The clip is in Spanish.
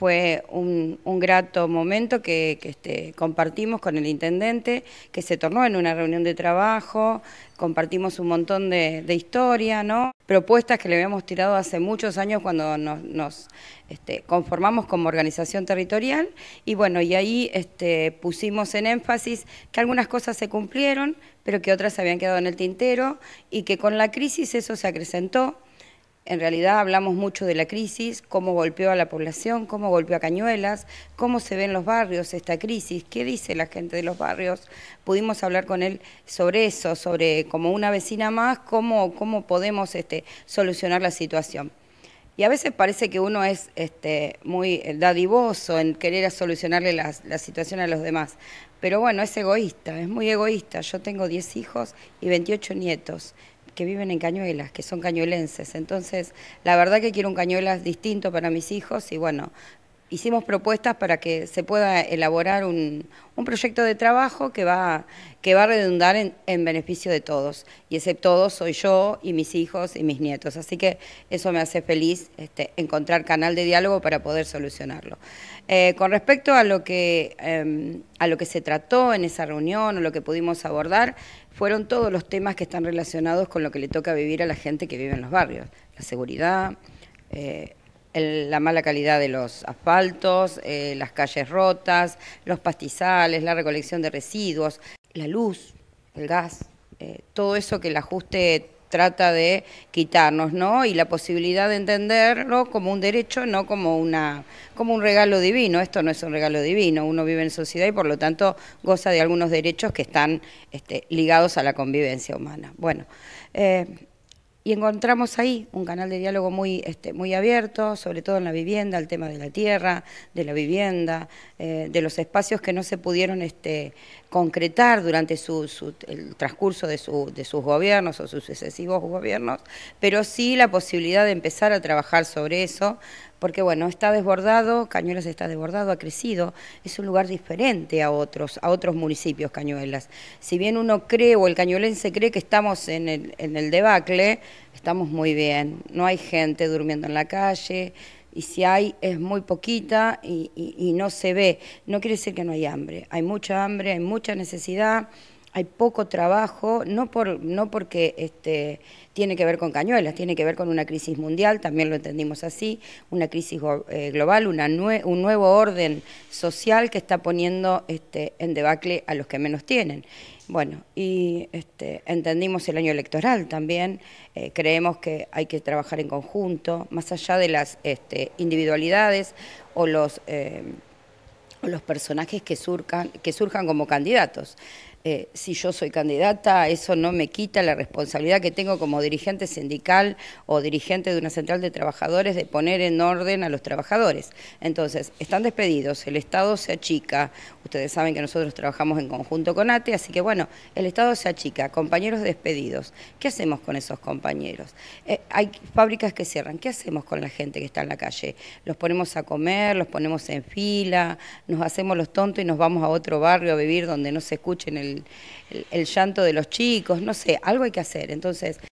fue un grato momento que compartimos con el intendente, que se tornó en una reunión de trabajo, compartimos un montón de historia, ¿no? Propuestas que le habíamos tirado hace muchos años cuando nos conformamos como organización territorial y bueno, y ahí pusimos en énfasis que algunas cosas se cumplieron, pero que otras se habían quedado en el tintero y que con la crisis eso se acrecentó. En realidad hablamos mucho de la crisis, cómo golpeó a la población, cómo golpeó a Cañuelas, cómo se ve en los barrios esta crisis, qué dice la gente de los barrios. Pudimos hablar con él sobre eso, sobre como una vecina más, cómo podemos solucionar la situación. Y a veces parece que uno es muy dadivoso en querer solucionarle la situación a los demás. Pero bueno, es egoísta, es muy egoísta. Yo tengo 10 hijos y 28 nietos que viven en Cañuelas, que son cañuelenses. Entonces, la verdad que quiero un Cañuelas distinto para mis hijos y bueno, hicimos propuestas para que se pueda elaborar un proyecto de trabajo que va a redundar en beneficio de todos. Y ese todos soy yo y mis hijos y mis nietos. Así que eso me hace feliz encontrar canal de diálogo para poder solucionarlo. Con respecto a lo que se trató en esa reunión o lo que pudimos abordar, fueron todos los temas que están relacionados con lo que le toca vivir a la gente que vive en los barrios. La seguridad, la mala calidad de los asfaltos, las calles rotas, los pastizales, la recolección de residuos, la luz, el gas, todo eso que el ajuste trata de quitarnos, ¿no? Y la posibilidad de entenderlo como un derecho, no como un regalo divino. Esto no es un regalo divino, uno vive en sociedad y por lo tanto goza de algunos derechos que están ligados a la convivencia humana. Bueno, y encontramos ahí un canal de diálogo muy abierto, sobre todo en la vivienda, el tema de la tierra, de la vivienda, de los espacios que no se pudieron concretar durante el transcurso de sus gobiernos o sus sucesivos gobiernos, pero sí la posibilidad de empezar a trabajar sobre eso, porque bueno, está desbordado, Cañuelas está desbordado, ha crecido, es un lugar diferente a otros municipios Cañuelas. Si bien uno cree o el cañuelense cree que estamos en el debacle, estamos muy bien, no hay gente durmiendo en la calle, y si hay es muy poquita y no se ve. No quiere decir que no hay hambre, hay mucha hambre, hay mucha necesidad, hay poco trabajo, no porque tiene que ver con Cañuelas, tiene que ver con una crisis mundial, también lo entendimos así, una crisis global, un nuevo orden social que está poniendo en debacle a los que menos tienen. Bueno, y entendimos el año electoral también, creemos que hay que trabajar en conjunto, más allá de las individualidades o los personajes que surjan como candidatos. Si yo soy candidata, eso no me quita la responsabilidad que tengo como dirigente sindical o dirigente de una central de trabajadores de poner en orden a los trabajadores. Entonces, están despedidos, el Estado se achica, ustedes saben que nosotros trabajamos en conjunto con ATE, así que bueno, el Estado se achica, compañeros despedidos, ¿qué hacemos con esos compañeros? Hay fábricas que cierran, ¿qué hacemos con la gente que está en la calle? ¿Los ponemos a comer, los ponemos en fila, nos hacemos los tontos y nos vamos a otro barrio a vivir donde no se escuchen el llanto de los chicos? No sé, algo hay que hacer. Entonces,